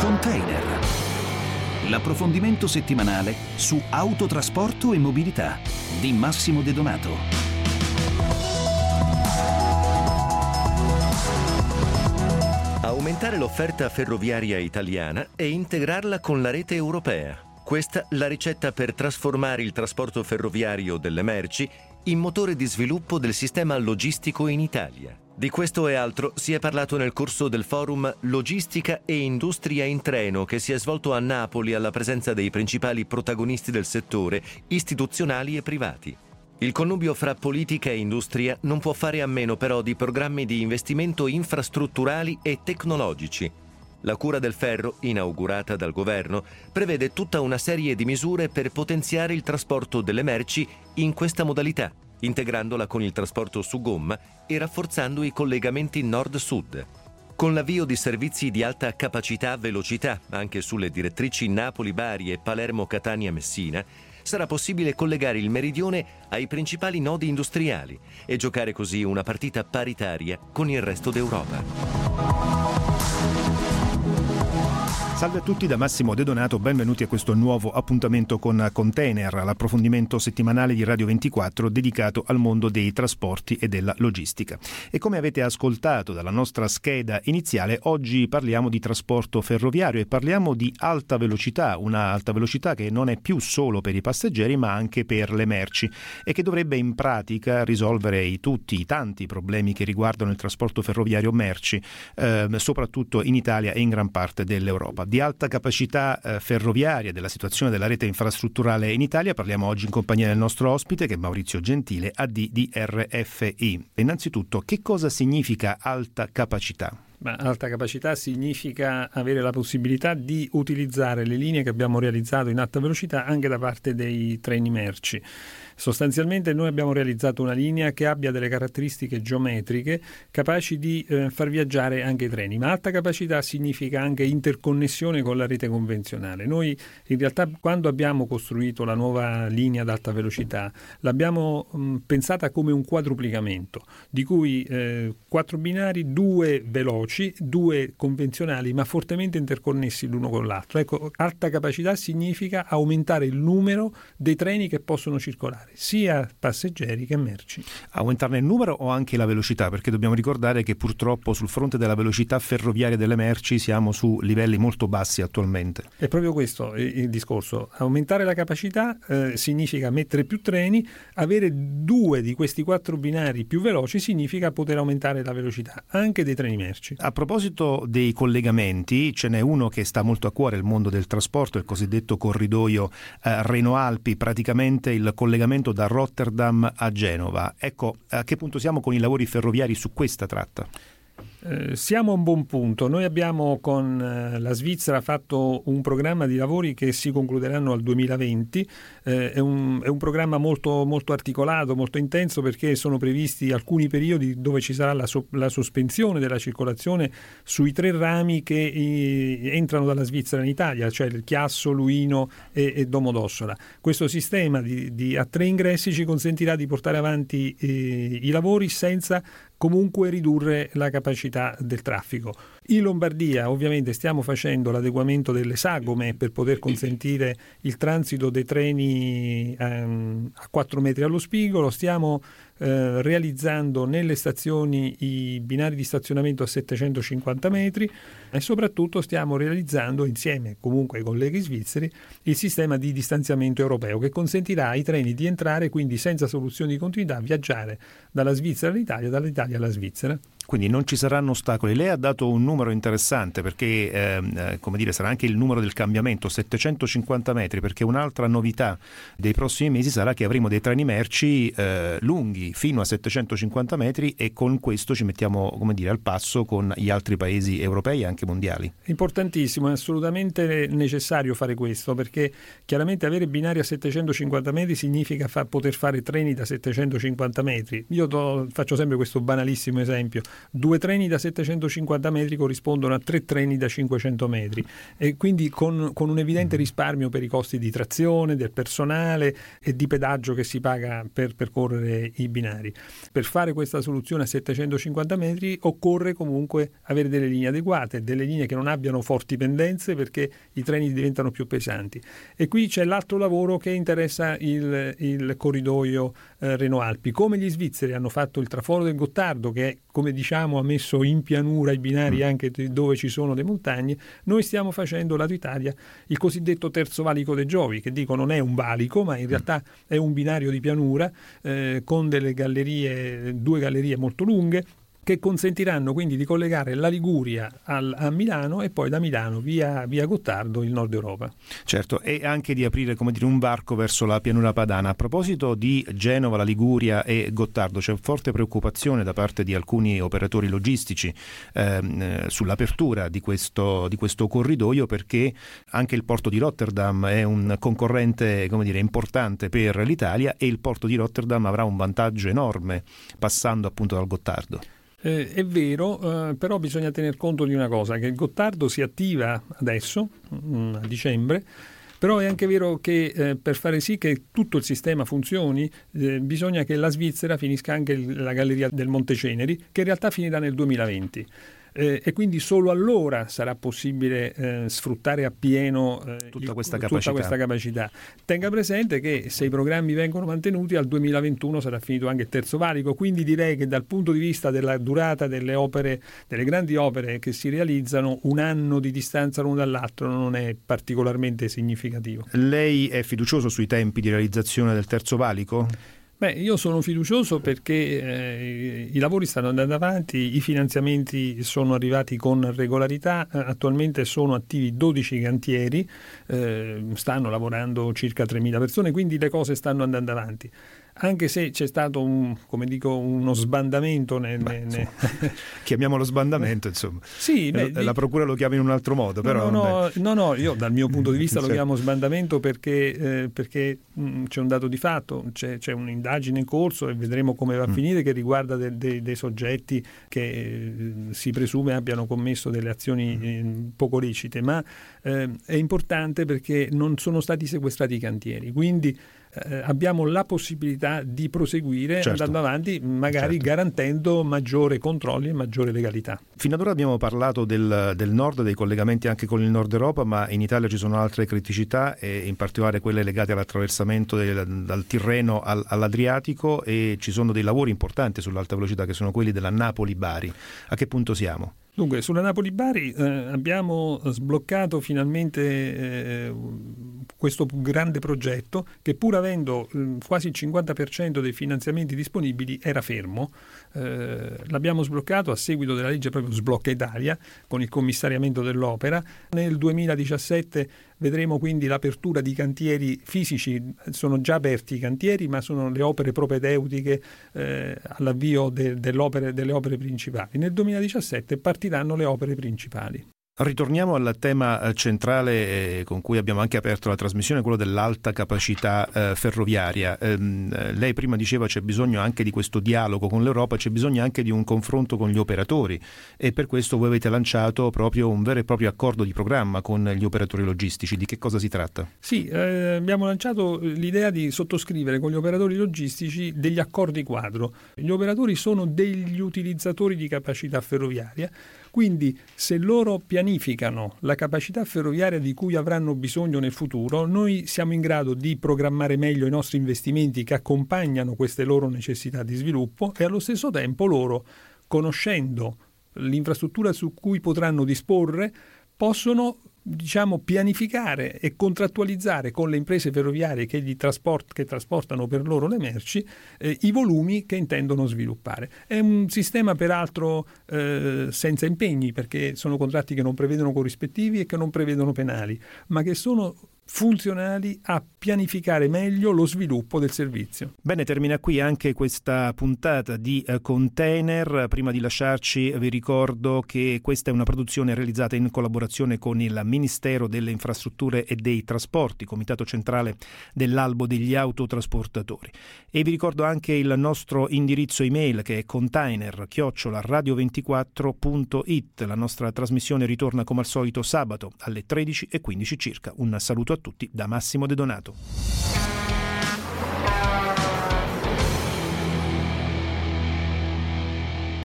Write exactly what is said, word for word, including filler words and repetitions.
Container. L'approfondimento settimanale su autotrasporto e mobilità di Massimo De Donato. Aumentare l'offerta ferroviaria italiana e integrarla con la rete europea. Questa la ricetta per trasformare il trasporto ferroviario delle merci in motore di sviluppo del sistema logistico in Italia. Di questo e altro si è parlato nel corso del forum Logistica e Industria in Treno, che si è svolto a Napoli alla presenza dei principali protagonisti del settore, istituzionali e privati. Il connubio fra politica e industria non può fare a meno però di programmi di investimento infrastrutturali e tecnologici. La cura del ferro, inaugurata dal governo, prevede tutta una serie di misure per potenziare il trasporto delle merci in questa modalità, integrandola con il trasporto su gomma e rafforzando i collegamenti nord-sud. Con l'avvio di servizi di alta capacità-velocità anche sulle direttrici Napoli-Bari e Palermo-Catania-Messina, sarà possibile collegare il meridione ai principali nodi industriali e giocare così una partita paritaria con il resto d'Europa. Salve a tutti da Massimo De Donato, benvenuti a questo nuovo appuntamento con Container, l'approfondimento settimanale di Radio ventiquattro dedicato al mondo dei trasporti e della logistica. E come avete ascoltato dalla nostra scheda iniziale, oggi parliamo di trasporto ferroviario e parliamo di alta velocità, una alta velocità che non è più solo per i passeggeri ma anche per le merci e che dovrebbe in pratica risolvere i, tutti i tanti problemi che riguardano il trasporto ferroviario merci, eh, soprattutto in Italia e in gran parte dell'Europa. Di alta capacità eh, ferroviaria, della situazione della rete infrastrutturale in Italia parliamo oggi in compagnia del nostro ospite che è Maurizio Gentile, A D di R F I. Innanzitutto, che cosa significa alta capacità? Ma alta capacità significa avere la possibilità di utilizzare le linee che abbiamo realizzato in alta velocità anche da parte dei treni merci. Sostanzialmente noi abbiamo realizzato una linea che abbia delle caratteristiche geometriche capaci di eh, far viaggiare anche i treni, ma alta capacità significa anche interconnessione con la rete convenzionale. Noi in realtà quando abbiamo costruito la nuova linea ad alta velocità l'abbiamo mh, pensata come un quadruplicamento, di cui eh, quattro binari, due veloci, due convenzionali, ma fortemente interconnessi l'uno con l'altro. Ecco, alta capacità significa aumentare il numero dei treni che possono circolare, sia passeggeri che merci. Aumentarne il numero o anche la velocità? Perché dobbiamo ricordare che purtroppo sul fronte della velocità ferroviaria delle merci siamo su livelli molto bassi attualmente. È proprio questo il, il discorso. Aumentare la capacità eh, significa mettere più treni, avere due di questi quattro binari più veloci significa poter aumentare la velocità anche dei treni merci. A proposito dei collegamenti, ce n'è uno che sta molto a cuore il mondo del trasporto, il cosiddetto corridoio eh, Reno-Alpi, praticamente il collegamento da Rotterdam a Genova. Ecco, a che punto siamo con i lavori ferroviari su questa tratta? Eh, siamo a un buon punto. Noi abbiamo con eh, la Svizzera fatto un programma di lavori che si concluderanno al duemilaventi. Eh, è, un, è un programma molto, molto articolato, molto intenso, perché sono previsti alcuni periodi dove ci sarà la, so, la sospensione della circolazione sui tre rami che eh, entrano dalla Svizzera in Italia, cioè il Chiasso, Luino e, e Domodossola. Questo sistema di, di, a tre ingressi ci consentirà di portare avanti eh, i lavori senza comunque ridurre la capacità del traffico. In Lombardia ovviamente stiamo facendo l'adeguamento delle sagome per poter consentire il transito dei treni ehm, a quattro metri allo spigolo, stiamo eh, realizzando nelle stazioni i binari di stazionamento a settecentocinquanta metri e soprattutto stiamo realizzando insieme comunque ai colleghi svizzeri il sistema di distanziamento europeo che consentirà ai treni di entrare quindi senza soluzioni di continuità, viaggiare dalla Svizzera all'Italia, dall'Italia alla Svizzera. Quindi non ci saranno ostacoli. Lei ha dato un numero interessante perché eh, come dire, sarà anche il numero del cambiamento, settecentocinquanta metri, perché un'altra novità dei prossimi mesi sarà che avremo dei treni merci eh, lunghi fino a settecentocinquanta metri e con questo ci mettiamo, come dire, al passo con gli altri paesi europei e anche mondiali. Importantissimo, è assolutamente necessario fare questo, perché chiaramente avere binari a settecentocinquanta metri significa fa, poter fare treni da settecentocinquanta metri. Io do, faccio sempre questo banalissimo esempio. due treni da settecentocinquanta metri corrispondono a tre treni da cinquecento metri, e quindi con, con un evidente risparmio per i costi di trazione, del personale e di pedaggio che si paga per percorrere i binari. Per fare questa soluzione a settecentocinquanta metri occorre comunque avere delle linee adeguate, delle linee che non abbiano forti pendenze perché i treni diventano più pesanti. E qui c'è l'altro lavoro che interessa il, il corridoio eh, Reno-Alpi. Come gli svizzeri hanno fatto il traforo del Gottardo, che come diciamo ha messo in pianura i binari anche dove ci sono le montagne, noi stiamo facendo lato Italia il cosiddetto terzo valico dei Giovi, che dico non è un valico ma in realtà è un binario di pianura eh, con delle gallerie, due gallerie molto lunghe, che consentiranno quindi di collegare la Liguria al, a Milano e poi da Milano via, via Gottardo il Nord Europa. Certo, e anche di aprire, come dire, un varco verso la pianura padana. A proposito di Genova, la Liguria e Gottardo, c'è forte preoccupazione da parte di alcuni operatori logistici ehm, sull'apertura di questo, di questo corridoio, perché anche il porto di Rotterdam è un concorrente, come dire, importante per l'Italia, e il porto di Rotterdam avrà un vantaggio enorme passando appunto dal Gottardo. Eh, è vero, eh, però bisogna tener conto di una cosa, che il Gottardo si attiva adesso, mh, a dicembre, però è anche vero che eh, per fare sì che tutto il sistema funzioni eh, bisogna che la Svizzera finisca anche il, la galleria del Monte Ceneri, che in realtà finirà nel duemilaventi. Eh, e quindi solo allora sarà possibile eh, sfruttare appieno eh, tutta, il, questa tutta questa capacità. Tenga presente che se i programmi vengono mantenuti al duemilaventuno sarà finito anche il terzo valico, quindi direi che dal punto di vista della durata delle opere, delle grandi opere che si realizzano, un anno di distanza l'uno dall'altro non è particolarmente significativo. Lei è fiducioso sui tempi di realizzazione del terzo valico? Beh, io sono fiducioso perché eh, i lavori stanno andando avanti, i finanziamenti sono arrivati con regolarità, attualmente sono attivi dodici cantieri, eh, stanno lavorando circa tremila persone, quindi le cose stanno andando avanti. Anche se c'è stato un, come dico, uno sbandamento nel, beh, nel... chiamiamolo sbandamento, insomma. Sì, beh, la, la procura lo chiama in un altro modo, però no, no, no, no, io dal mio punto di vista certo. lo chiamo sbandamento perché, eh, perché mh, c'è un dato di fatto, c'è, c'è un'indagine in corso e vedremo come va a finire, che riguarda de, de, dei soggetti che eh, si presume abbiano commesso delle azioni eh, poco lecite, ma eh, è importante perché non sono stati sequestrati i cantieri, quindi Eh, abbiamo la possibilità di proseguire, certo, andando avanti, magari certo, garantendo maggiore controlli e maggiore legalità. Fino ad ora abbiamo parlato del, del nord, dei collegamenti anche con il nord Europa, ma in Italia ci sono altre criticità, e in particolare quelle legate all'attraversamento del, dal Tirreno al, all'Adriatico, e ci sono dei lavori importanti sull'alta velocità che sono quelli della Napoli-Bari. A che punto siamo? Dunque, sulla Napoli-Bari eh, abbiamo sbloccato finalmente eh, questo grande progetto che, pur avendo eh, quasi il cinquanta per cento dei finanziamenti disponibili, era fermo. Eh, l'abbiamo sbloccato a seguito della legge proprio Sblocca Italia, con il commissariamento dell'opera. Nel duemiladiciassette vedremo quindi l'apertura di cantieri fisici, sono già aperti i cantieri, ma sono le opere propedeutiche eh, all'avvio de, dell'opere, delle opere principali. Nel duemiladiciassette partiranno le opere principali. Ritorniamo al tema centrale eh, con cui abbiamo anche aperto la trasmissione, quello dell'alta capacità eh, ferroviaria. Ehm, lei prima diceva c'è bisogno anche di questo dialogo con l'Europa, c'è bisogno anche di un confronto con gli operatori, e per questo voi avete lanciato proprio un vero e proprio accordo di programma con gli operatori logistici. Di che cosa si tratta? Sì, eh, abbiamo lanciato l'idea di sottoscrivere con gli operatori logistici degli accordi quadro. Gli operatori sono degli utilizzatori di capacità ferroviaria, quindi se loro pianificano la capacità ferroviaria di cui avranno bisogno nel futuro, noi siamo in grado di programmare meglio i nostri investimenti che accompagnano queste loro necessità di sviluppo, e allo stesso tempo loro, conoscendo l'infrastruttura su cui potranno disporre, possono, diciamo, pianificare e contrattualizzare con le imprese ferroviarie che, gli trasport, che trasportano per loro le merci eh, i volumi che intendono sviluppare. È un sistema peraltro eh, senza impegni, perché sono contratti che non prevedono corrispettivi e che non prevedono penali, ma che sono funzionali a pianificare meglio lo sviluppo del servizio. Bene, termina qui anche questa puntata di eh, Container. Prima di lasciarci vi ricordo che questa è una produzione realizzata in collaborazione con il Ministero delle Infrastrutture e dei Trasporti, Comitato Centrale dell'Albo degli Autotrasportatori. E vi ricordo anche il nostro indirizzo email, che è container chiocciola radio ventiquattro punto it. La nostra trasmissione ritorna come al solito sabato alle tredici e quindici circa. Un saluto a tutti da Massimo De Donato.